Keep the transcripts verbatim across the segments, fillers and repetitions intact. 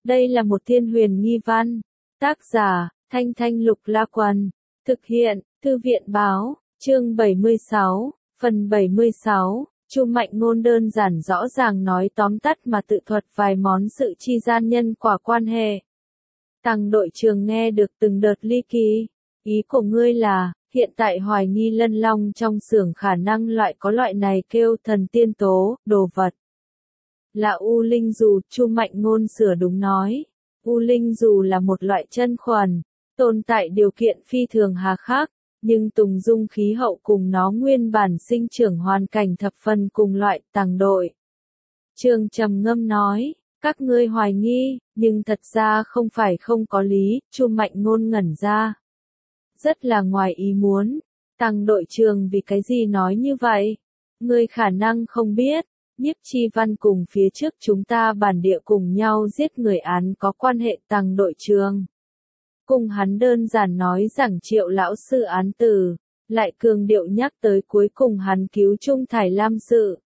Đây là một thiên huyền nghi văn. Tác giả, Thanh Thanh Lục La Quần. Thực hiện, Thư viện Báo, chương bảy mươi sáu, phần bảy mươi sáu. Chu Mạnh Ngôn đơn giản rõ ràng nói tóm tắt mà tự thuật vài món sự chi gian nhân quả quan hệ. Tằng đội trường nghe được từng đợt ly kỳ. Ý của ngươi là, hiện tại hoài nghi lân long trong xưởng khả năng loại có loại này kêu thần tiên tố, đồ vật. Là U Linh Dù, Chu Mạnh Ngôn sửa đúng nói. U Linh Dù là một loại chân khuẩn, tồn tại điều kiện phi thường hà khắc, nhưng Tùng Dung khí hậu cùng nó nguyên bản sinh trưởng hoàn cảnh thập phần cùng loại. Tằng đội trường trầm ngâm nói, các ngươi hoài nghi, nhưng thật ra không phải không có lý. Chu Mạnh Ngôn ngẩn ra. Rất là ngoài ý muốn. Tằng đội trường vì cái gì nói như vậy? Ngươi khả năng không biết. Nhiếp Chi Văn cùng phía trước chúng ta bản địa cùng nhau giết người án có quan hệ. Tằng đội trường cùng hắn đơn giản nói rằng Triệu lão sư án tử, lại cường điệu nhắc tới cuối cùng hắn cứu Trung Thải Lam sự.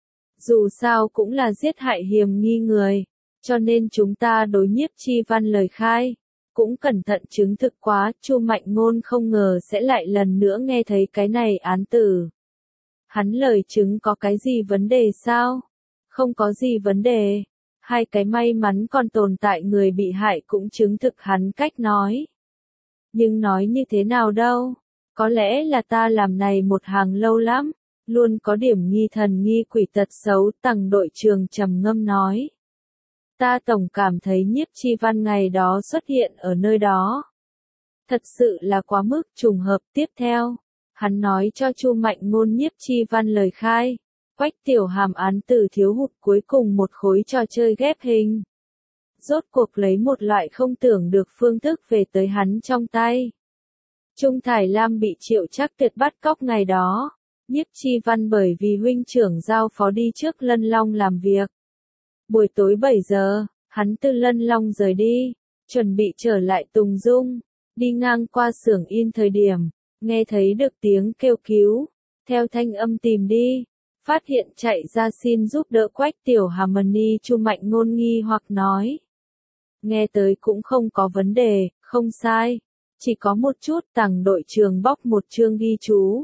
Dù sao cũng là giết hại hiềm nghi người, cho nên chúng ta đối Nhiếp Chi Văn lời khai cũng cẩn thận chứng thực quá. Chu Mạnh Ngôn không ngờ sẽ lại lần nữa nghe thấy cái này án tử. Hắn lời chứng có cái gì vấn đề sao? Không có gì vấn đề. Hai cái may mắn còn tồn tại người bị hại cũng chứng thực hắn cách nói. Nhưng nói như thế nào đâu? Có lẽ là ta làm này một hàng lâu lắm, luôn có điểm nghi thần nghi quỷ tật xấu. Tằng đội trường trầm ngâm nói. Ta tổng cảm thấy Nhiếp Chi Văn ngày đó xuất hiện ở nơi đó. Thật sự là quá mức trùng hợp. Tiếp theo, hắn nói cho Chu Mạnh Ngôn Nhiếp Chi Văn lời khai. Quách Tiểu Hàm án tử thiếu hụt cuối cùng một khối trò chơi ghép hình. Rốt cuộc lấy một loại không tưởng được phương thức về tới hắn trong tay. Trung Thải Lam bị Triệu Trác Tuyệt bắt cóc ngày đó. Nhiếp Chi Văn bởi vì huynh trưởng giao phó đi trước Lân Long làm việc. Buổi tối bảy giờ, hắn từ Lân Long rời đi, chuẩn bị trở lại Tùng Dung. Đi ngang qua xưởng in thời điểm, nghe thấy được tiếng kêu cứu. Theo thanh âm tìm đi, phát hiện chạy ra xin giúp đỡ Quách Tiểu Harmony. Chu Mạnh Ngôn nghi hoặc nói. Nghe tới cũng không có vấn đề, không sai. Chỉ có một chút. Tằng đội trường bóc một chương ghi chú.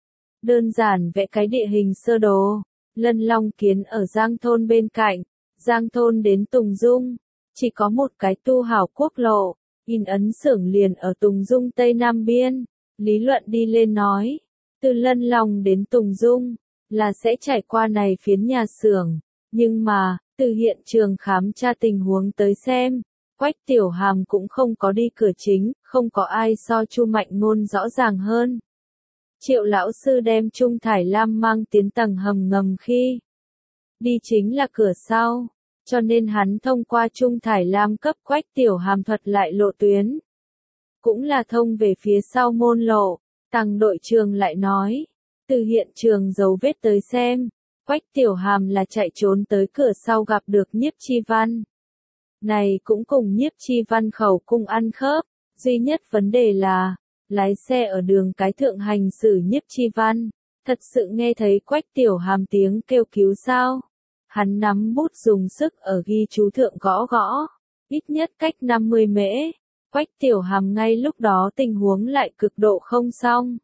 Đơn giản vẽ cái địa hình sơ đồ. Lân Long kiến ở Giang Thôn bên cạnh. Giang Thôn đến Tùng Dung, chỉ có một cái tu hảo quốc lộ. In ấn xưởng liền ở Tùng Dung Tây Nam Biên. Lý luận đi lên nói, từ Lân Long đến Tùng Dung, là sẽ trải qua này phiến nhà xưởng. Nhưng mà, từ hiện trường khám tra tình huống tới xem, Quách Tiểu Hàm cũng không có đi cửa chính, không có ai so Chu Mạnh Ngôn rõ ràng hơn. Triệu lão sư đem Trung Thải Lam mang tiến tầng hầm ngầm khi đi chính là cửa sau, cho nên hắn thông qua Trung Thải Lam cấp Quách Tiểu Hàm thuật lại lộ tuyến. Cũng là thông về phía sau môn lộ. Tằng đội trường lại nói, từ hiện trường dấu vết tới xem, Quách Tiểu Hàm là chạy trốn tới cửa sau gặp được Nhiếp Chi Văn. Này cũng cùng Nhiếp Chi Văn khẩu cung ăn khớp, duy nhất vấn đề là, lái xe ở đường cái thượng hành xử Nhiếp Chi Văn, thật sự nghe thấy Quách Tiểu Hàm tiếng kêu cứu sao? Hắn nắm bút dùng sức ở ghi chú thượng gõ gõ, ít nhất cách năm mươi mễ. Quách Tiểu Hàm ngay lúc đó tình huống lại cực độ không xong.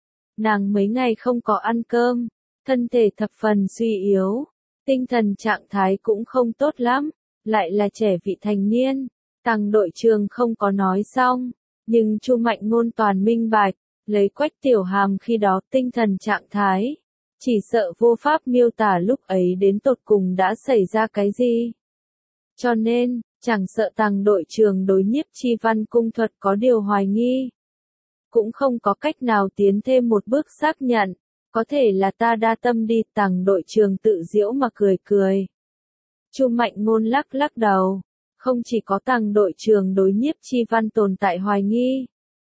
Nàng mấy ngày không có ăn cơm, thân thể thập phần suy yếu, tinh thần trạng thái cũng không tốt lắm, lại là trẻ vị thành niên. Tằng đội trường không có nói xong, nhưng Chu Mạnh Ngôn toàn minh bạch, lấy Quách Tiểu Hàm khi đó tinh thần trạng thái, chỉ sợ vô pháp miêu tả lúc ấy đến tột cùng đã xảy ra cái gì. Cho nên, chẳng sợ tằng đội trường đối Nhiếp Chi Văn cung thuật có điều hoài nghi, cũng không có cách nào tiến thêm một bước xác nhận. Có thể là ta đa tâm đi. Tằng đội trường tự giễu mà cười cười. Chu Mạnh Ngôn lắc lắc đầu. Không chỉ có tằng đội trường đối Nhiếp Chi Văn tồn tại hoài nghi,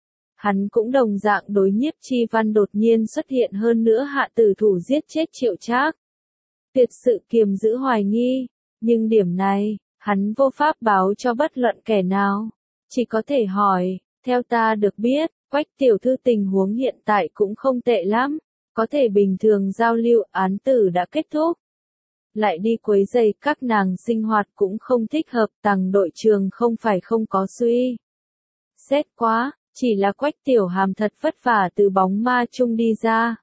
hắn cũng đồng dạng đối Nhiếp Chi Văn đột nhiên xuất hiện hơn nữa hạ tử thủ giết chết Triệu Trác Tuyệt sự kiềm giữ hoài nghi. Nhưng điểm này, hắn vô pháp báo cho bất luận kẻ nào. Chỉ có thể hỏi, theo ta được biết, Quách tiểu thư tình huống hiện tại cũng không tệ lắm, có thể bình thường giao lưu. Án tử đã kết thúc. lại đi quấy rầy các nàng sinh hoạt cũng không thích hợp. Tằng đội trường không phải không có suy xét quá, chỉ là Quách Tiểu Hàm thật vất vả từ bóng ma chung đi ra.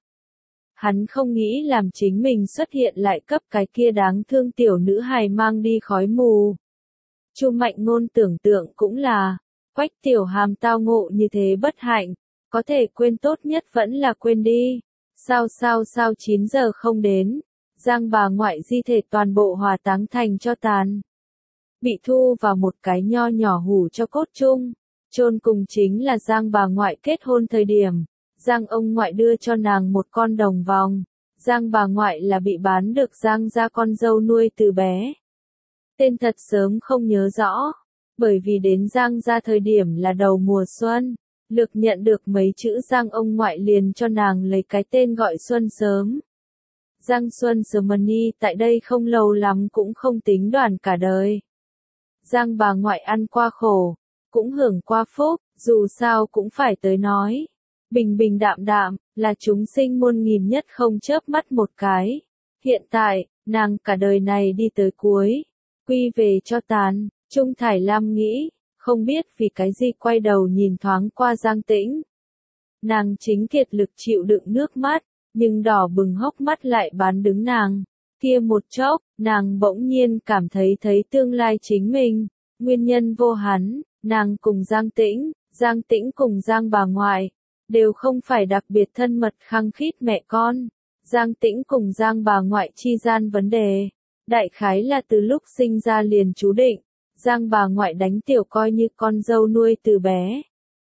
Hắn không nghĩ làm chính mình xuất hiện lại cấp cái kia đáng thương tiểu nữ hài mang đi khói mù. Chu Mạnh Ngôn tưởng tượng cũng là, Quách Tiểu Hàm tao ngộ như thế bất hạnh, có thể quên tốt nhất vẫn là quên đi. Sao sao sao chín giờ không đến, Giang bà ngoại di thể toàn bộ hòa táng thành cho tàn. Bị thu vào một cái nho nhỏ hủ cho cốt chung, chôn cùng chính là Giang bà ngoại kết hôn thời điểm. Giang ông ngoại đưa cho nàng một con đồng vòng, Giang bà ngoại là bị bán được Giang gia con dâu nuôi từ bé. Tên thật sớm không nhớ rõ, bởi vì đến Giang gia thời điểm là đầu mùa xuân, Lược nhận được mấy chữ Giang ông ngoại liền cho nàng lấy cái tên gọi Xuân Sớm. Giang Xuân Sớmani tại đây không lâu lắm cũng không tính đoàn cả đời. Giang bà ngoại ăn qua khổ, cũng hưởng qua phúc, dù sao cũng phải tới nói. Bình bình đạm đạm, là chúng sinh muôn nghìn nhất không chớp mắt một cái. Hiện tại, nàng cả đời này đi tới cuối, quy về cho tàn. Trung Thải Lam nghĩ, không biết vì cái gì quay đầu nhìn thoáng qua Giang Tĩnh. Nàng chính kiệt lực chịu đựng nước mắt, nhưng đỏ bừng hốc mắt lại bán đứng nàng. Kia một chốc, nàng bỗng nhiên cảm thấy thấy tương lai chính mình, nguyên nhân vô hắn, nàng cùng Giang Tĩnh, Giang Tĩnh cùng Giang bà ngoại, đều không phải đặc biệt thân mật khăng khít mẹ con. Giang Tĩnh cùng Giang bà ngoại chi gian vấn đề, đại khái là từ lúc sinh ra liền chú định, Giang bà ngoại đánh tiểu coi như con dâu nuôi từ bé.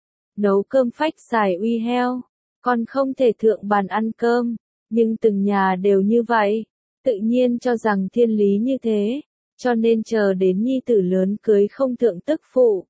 Nấu cơm phách xài uy heo, con không thể thượng bàn ăn cơm, nhưng từng nhà đều như vậy, tự nhiên cho rằng thiên lý như thế, cho nên chờ đến nhi tử lớn cưới không thượng tức phụ.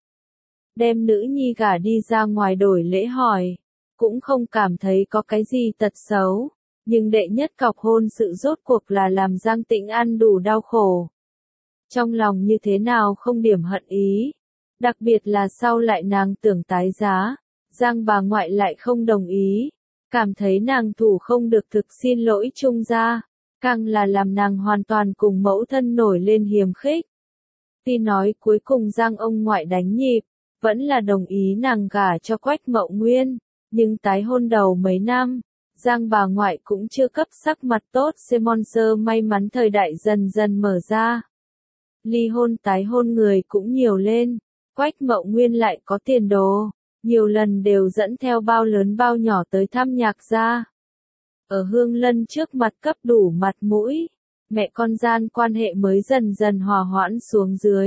Đem nữ nhi gả đi ra ngoài đổi lễ hỏi, cũng không cảm thấy có cái gì tật xấu, nhưng đệ nhất cọc hôn sự rốt cuộc là làm Giang Tĩnh ăn đủ đau khổ. Trong lòng như thế nào không điểm hận ý, đặc biệt là sau lại nàng tưởng tái giá, Giang bà ngoại lại không đồng ý, cảm thấy nàng thủ không được thực xin lỗi Trung gia, càng là làm nàng hoàn toàn cùng mẫu thân nổi lên hiềm khích. Tuy nói cuối cùng Giang ông ngoại đánh nhịp, vẫn là đồng ý nàng gả cho Quách Mậu Nguyên, nhưng tái hôn đầu mấy năm, Giang bà ngoại cũng chưa cấp sắc mặt tốt. Semonser may mắn thời đại dần dần mở ra. Ly hôn tái hôn người cũng nhiều lên, Quách Mậu Nguyên lại có tiền đồ, nhiều lần đều dẫn theo bao lớn bao nhỏ tới thăm Nhạc gia. Ở Hương Lân trước mặt cấp đủ mặt mũi, mẹ con gian quan hệ mới dần dần hòa hoãn xuống dưới.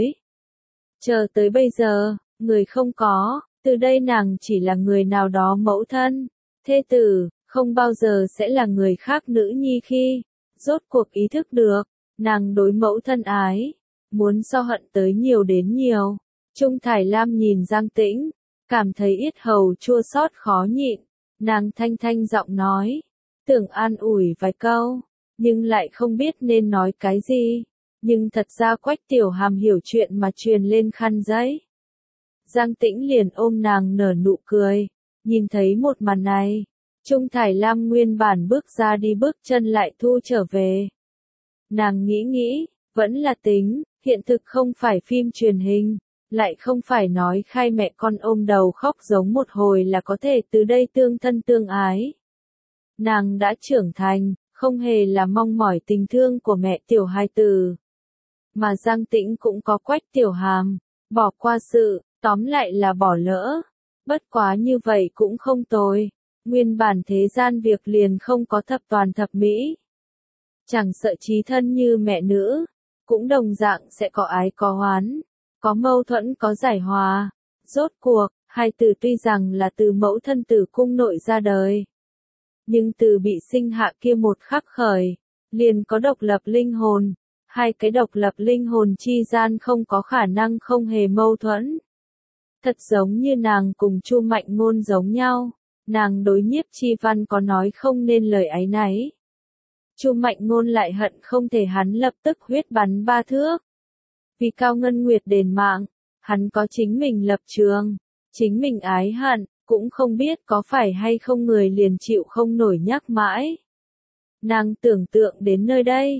Chờ tới bây giờ, người không có, từ đây nàng chỉ là người nào đó mẫu thân, thê tử, không bao giờ sẽ là người khác nữ nhi khi, rốt cuộc ý thức được, nàng đối mẫu thân ái, muốn so hận tới nhiều đến nhiều. Trung Thải Lam nhìn Giang Tĩnh, cảm thấy yết hầu chua xót khó nhịn, nàng thanh thanh giọng nói, tưởng an ủi vài câu, nhưng lại không biết nên nói cái gì, nhưng thật ra Quách Tiểu Hàm hiểu chuyện mà truyền lên khăn giấy. Giang Tĩnh liền ôm nàng nở nụ cười, nhìn thấy một màn này, Trung Thải Lam nguyên bản bước ra đi bước chân lại thu trở về. Nàng nghĩ nghĩ, vẫn là tính, hiện thực không phải phim truyền hình, lại không phải nói khai mẹ con ôm đầu khóc giống một hồi là có thể từ đây tương thân tương ái. Nàng đã trưởng thành, không hề là mong mỏi tình thương của mẹ tiểu hài tử. Mà Giang Tĩnh cũng có Quách Tiểu Hàm, bỏ qua sự, tóm lại là bỏ lỡ. Bất quá như vậy cũng không tồi, nguyên bản thế gian việc liền không có thập toàn thập mỹ. Chẳng sợ chí thân như mẹ nữ, cũng đồng dạng sẽ có ái có oán, có mâu thuẫn có giải hòa. Rốt cuộc, hai từ tuy rằng là từ mẫu thân tử cung nội ra đời, nhưng từ bị sinh hạ kia một khắc khởi, liền có độc lập linh hồn, hai cái độc lập linh hồn chi gian không có khả năng không hề mâu thuẫn. Thật giống như nàng cùng Chu Mạnh Ngôn giống nhau, nàng đối Nhiếp Chi Văn có nói không nên lời áy náy. Chu Mạnh Ngôn lại hận không thể hắn lập tức huyết bắn ba thước. Vì Cao Ngân Nguyệt đền mạng, hắn có chính mình lập trường, chính mình ái hận, cũng không biết có phải hay không người liền chịu không nổi nhắc mãi. Nàng tưởng tượng đến nơi đây,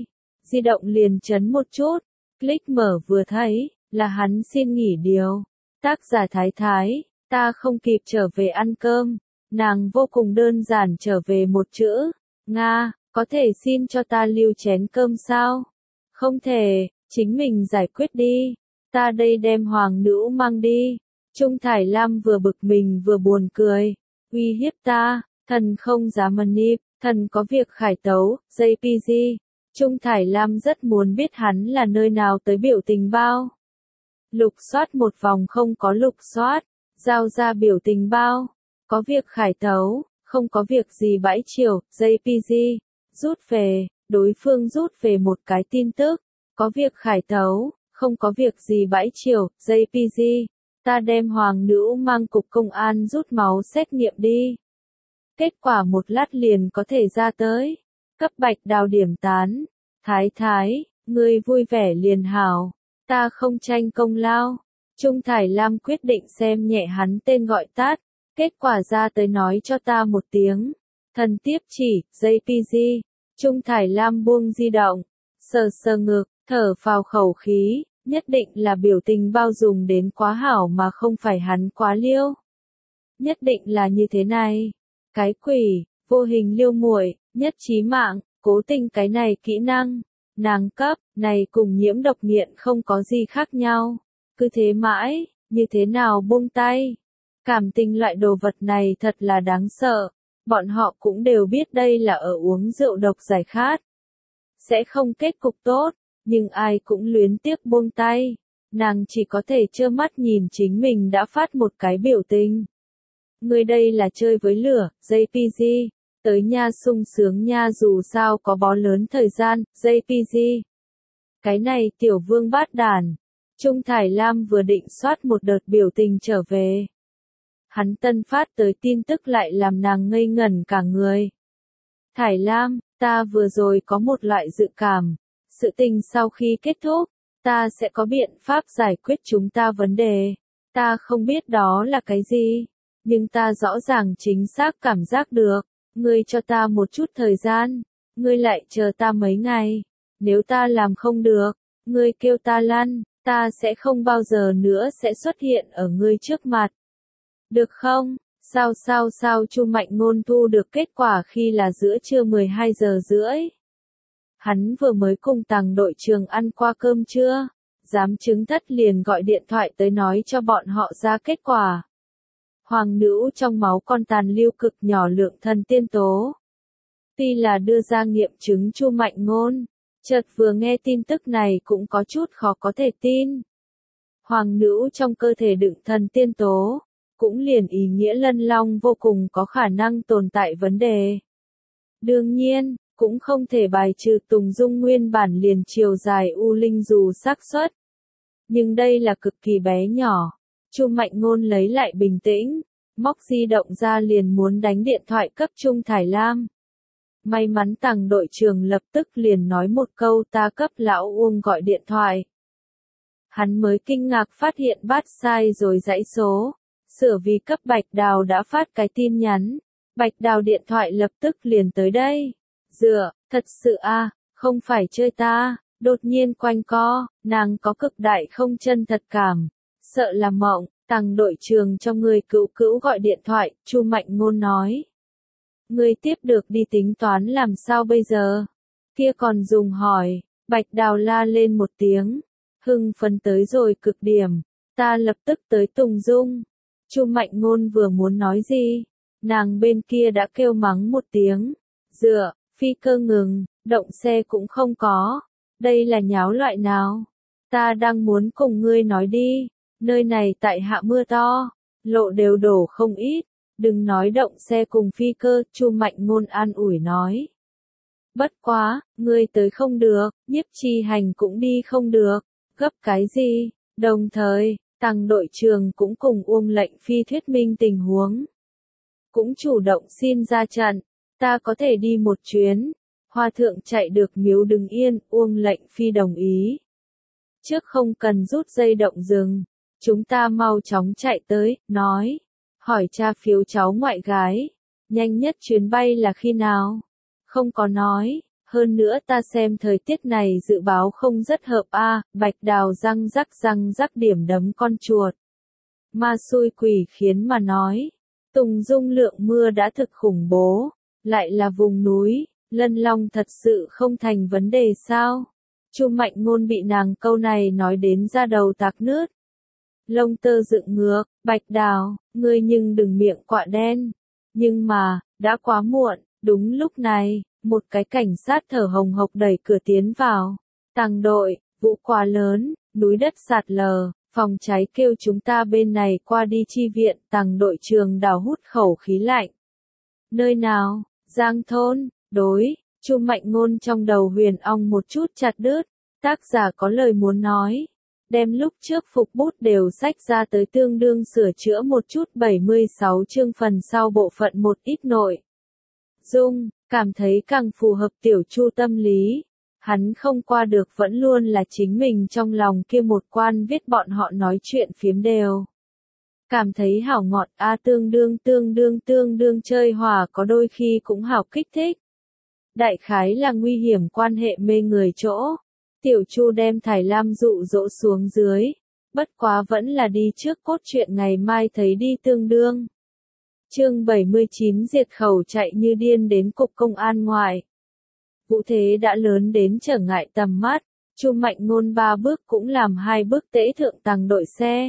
di động liền chấn một chút, click mở vừa thấy, là hắn xin nghỉ điều. Tác giả Thái Thái, ta không kịp trở về ăn cơm, nàng vô cùng đơn giản trở về một chữ, Nga, có thể xin cho ta lưu chén cơm sao? Không thể, chính mình giải quyết đi, ta đây đem hoàng nữ mang đi. Trung Thải Lam vừa bực mình vừa buồn cười, uy hiếp ta, thần không dám mần nịp, thần có việc khải tấu, jê pê giê. Trung Thải Lam rất muốn biết hắn là nơi nào tới biểu tình bao. Lục soát một vòng không có lục soát, giao ra biểu tình bao, có việc khải tấu, không có việc gì bãi chiều, jê pê giê, rút về, đối phương rút về một cái tin tức, có việc khải tấu, không có việc gì bãi chiều, jê pê giê, ta đem hoàng nữ mang cục công an rút máu xét nghiệm đi. Kết quả một lát liền có thể ra tới, cấp Bạch Đào điểm tán, Thái Thái, ngươi vui vẻ liền hảo, ta không tranh công lao. Trung Thải Lam quyết định xem nhẹ hắn tên gọi tát, kết quả ra tới nói cho ta một tiếng. Thần tiếp chỉ, jê pê giê, Trung Thải Lam buông di động, sờ sờ ngực, thở phào khẩu khí, nhất định là biểu tình bao dùng đến quá hảo mà không phải hắn quá liêu. Nhất định là như thế này. Cái quỷ, vô hình liêu muội, nhất chí mạng, cố tình cái này kỹ năng, nàng cấp, này cùng nhiễm độc nghiện không có gì khác nhau. Cứ thế mãi, như thế nào buông tay. Cảm tình loại đồ vật này thật là đáng sợ. Bọn họ cũng đều biết đây là ở uống rượu độc giải khát. Sẽ không kết cục tốt, nhưng ai cũng luyến tiếc buông tay. Nàng chỉ có thể trơ mắt nhìn chính mình đã phát một cái biểu tình. Người đây là chơi với lửa, jê pê giê, tới nha sung sướng nha dù sao có bó lớn thời gian, jê pê giê. Cái này tiểu vương bát đàn. Trung Thải Lam vừa định soát một đợt biểu tình trở về. Hắn tân phát tới tin tức lại làm nàng ngây ngẩn cả người. Thải Lam, ta vừa rồi có một loại dự cảm. Sự tình sau khi kết thúc, ta sẽ có biện pháp giải quyết chúng ta vấn đề. Ta không biết đó là cái gì, nhưng ta rõ ràng chính xác cảm giác được. Ngươi cho ta một chút thời gian, ngươi lại chờ ta mấy ngày. Nếu ta làm không được, ngươi kêu ta lăn, ta sẽ không bao giờ nữa sẽ xuất hiện ở ngươi trước mặt. Được không? Sao sao sao Chu Mạnh Ngôn thu được kết quả khi là giữa trưa mười hai giờ rưỡi. Hắn vừa mới cùng Tằng đội trưởng ăn qua cơm trưa, giám chứng thất liền gọi điện thoại tới nói cho bọn họ ra kết quả. Hoàng nữ trong máu con tàn lưu cực nhỏ lượng thần tiên tố. Tuy là đưa ra nghiệm chứng Chu Mạnh Ngôn, chợt vừa nghe tin tức này cũng có chút khó có thể tin. Hoàng nữ trong cơ thể đựng thần tiên tố, cũng liền ý nghĩa Lân Long vô cùng có khả năng tồn tại vấn đề. Đương nhiên, cũng không thể bài trừ Tùng Dung nguyên bản liền chiều dài u linh dù xác suất. Nhưng đây là cực kỳ bé nhỏ. Chu Mạnh Ngôn lấy lại bình tĩnh, móc di động ra liền muốn đánh điện thoại cấp Trung Thải Lam. May mắn Tằng đội trưởng lập tức liền nói một câu ta cấp lão Uông gọi điện thoại. Hắn mới kinh ngạc phát hiện bắt sai rồi dãy số, sửa vì cấp Bạch Đào đã phát cái tin nhắn. Bạch Đào điện thoại lập tức liền tới đây. Dựa, thật sự a, không phải chơi ta, đột nhiên quanh co, nàng có cực đại không chân thật cảm. Sợ là mộng, Tằng đội trưởng cho người cữu cữu gọi điện thoại, Chu Mạnh Ngôn nói. Người tiếp được đi tính toán làm sao bây giờ? Kia còn dùng hỏi, Bạch Đào la lên một tiếng, hưng phấn tới rồi cực điểm, ta lập tức tới Tùng Dung. Chu Mạnh Ngôn vừa muốn nói gì, nàng bên kia đã kêu mắng một tiếng, dựa, phi cơ ngừng, động xe cũng không có, đây là nháo loại nào? Ta đang muốn cùng ngươi nói đi. Nơi này tại hạ mưa to, lộ đều đổ không ít, đừng nói động xe cùng phi cơ, Chu Mạnh Ngôn an ủi nói. Bất quá, ngươi tới không được, Nhiếp Chi Hành cũng đi không được, gấp cái gì? Đồng thời, Tằng đội trưởng cũng cùng Uông lệnh phi thuyết minh tình huống. Cũng chủ động xin ra trận, ta có thể đi một chuyến. Hoa thượng chạy được miếu đứng yên, Uông lệnh phi đồng ý. Trước không cần rút dây động rừng. Chúng ta mau chóng chạy tới, nói. Hỏi tra phiếu cháu ngoại gái. Nhanh nhất chuyến bay là khi nào? Không có nói. Hơn nữa ta xem thời tiết này dự báo không rất hợp a. Bạch Đào răng rắc răng rắc điểm đấm con chuột. Ma xui quỷ khiến mà nói. Tùng Dung lượng mưa đã thực khủng bố. Lại là vùng núi, Lân Long thật sự không thành vấn đề sao? Chu Mạnh Ngôn bị nàng câu này nói đến da đầu tạc nước. Lông tơ dựng ngược, Bạch Đào, ngươi nhưng đừng miệng quạ đen. Nhưng mà, đã quá muộn, đúng lúc này, một cái cảnh sát thở hồng hộc đẩy cửa tiến vào. Tàng đội, vụ quá lớn, núi đất sạt lở, phòng cháy kêu chúng ta bên này qua đi chi viện. Tàng đội trường đào hút khẩu khí lạnh. Nơi nào? Giang thôn, đối, Chu Mạnh Ngôn trong đầu huyền ong một chút chặt đứt. Tác giả có lời muốn nói. Đem lúc trước phục bút đều sách ra tới tương đương sửa chữa một chút. Bảy mươi sáu chương phần sau bộ phận một ít nội dung, cảm thấy càng phù hợp tiểu Chu tâm lý. Hắn không qua được vẫn luôn là chính mình trong lòng kia một quan viết bọn họ nói chuyện phiếm đều. Cảm thấy hảo ngọt a tương đương tương đương tương đương chơi hòa có đôi khi cũng hảo kích thích. Đại khái là nguy hiểm quan hệ mê người chỗ. Tiểu Chu đem Thải Lam dụ dỗ xuống dưới. Bất quá vẫn là đi trước cốt truyện ngày mai thấy đi tương đương. Chương bảy mươi chín diệt khẩu chạy như điên đến cục công an ngoại. Vũ thế đã lớn đến trở ngại tầm mắt. Chu Mạnh Ngôn ba bước cũng làm hai bước tễ thượng tàng đội xe.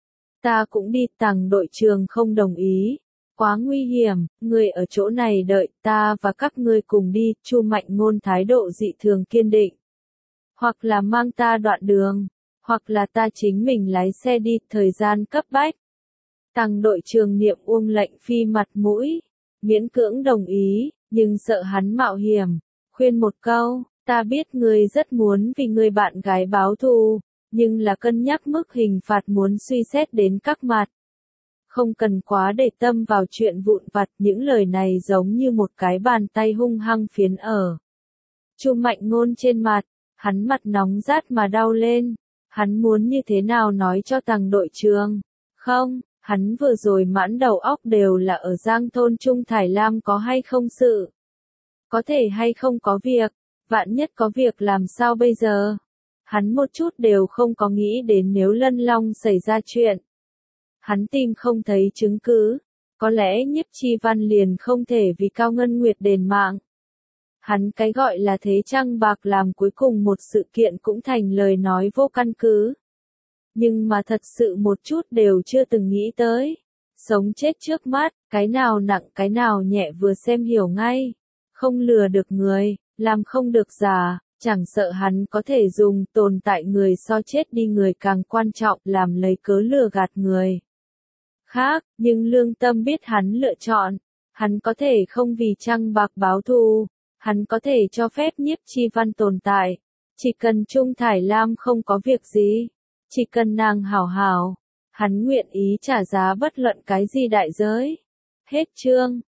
Ta cũng đi. Tàng đội trường không đồng ý. Quá nguy hiểm, người ở chỗ này đợi ta và các ngươi cùng đi. Chu Mạnh Ngôn thái độ dị thường kiên định. Hoặc là mang ta đoạn đường, hoặc là ta chính mình lái xe đi. Thời gian cấp bách. Tàng đội trường Niệm Uông lệnh phi mặt mũi, miễn cưỡng đồng ý, nhưng sợ hắn mạo hiểm, khuyên một câu, ta biết ngươi rất muốn vì người bạn gái báo thù, nhưng là cân nhắc mức hình phạt muốn suy xét đến các mặt. Không cần quá để tâm vào chuyện vụn vặt. Những lời này giống như một cái bàn tay hung hăng phiến ở Chu Mạnh Ngôn trên mặt, hắn mặt nóng rát mà đau lên. Hắn muốn như thế nào nói cho tàng đội trường? Không, hắn vừa rồi mãn đầu óc đều là ở Giang thôn Trung Thải Lam có hay không sự. Có thể hay không có việc, vạn nhất có việc làm sao bây giờ? Hắn một chút đều không có nghĩ đến nếu Lân Long xảy ra chuyện. Hắn tìm không thấy chứng cứ, có lẽ Nhiếp Chi Văn liền không thể vì Cao Ngân Nguyệt đền mạng. Hắn cái gọi là thế trăng bạc làm cuối cùng một sự kiện cũng thành lời nói vô căn cứ. Nhưng mà thật sự một chút đều chưa từng nghĩ tới. Sống chết trước mắt, cái nào nặng cái nào nhẹ vừa xem hiểu ngay. Không lừa được người, làm không được giả, chẳng sợ hắn có thể dùng tồn tại người so chết đi người càng quan trọng làm lấy cớ lừa gạt người khác, nhưng lương tâm biết hắn lựa chọn. Hắn có thể không vì trăng bạc báo thù, hắn có thể cho phép Nhiếp Chi Văn tồn tại. Chỉ cần Trung Thải Lam không có việc gì, chỉ cần nàng hảo hảo, hắn nguyện ý trả giá bất luận cái gì đại giới. Hết chương.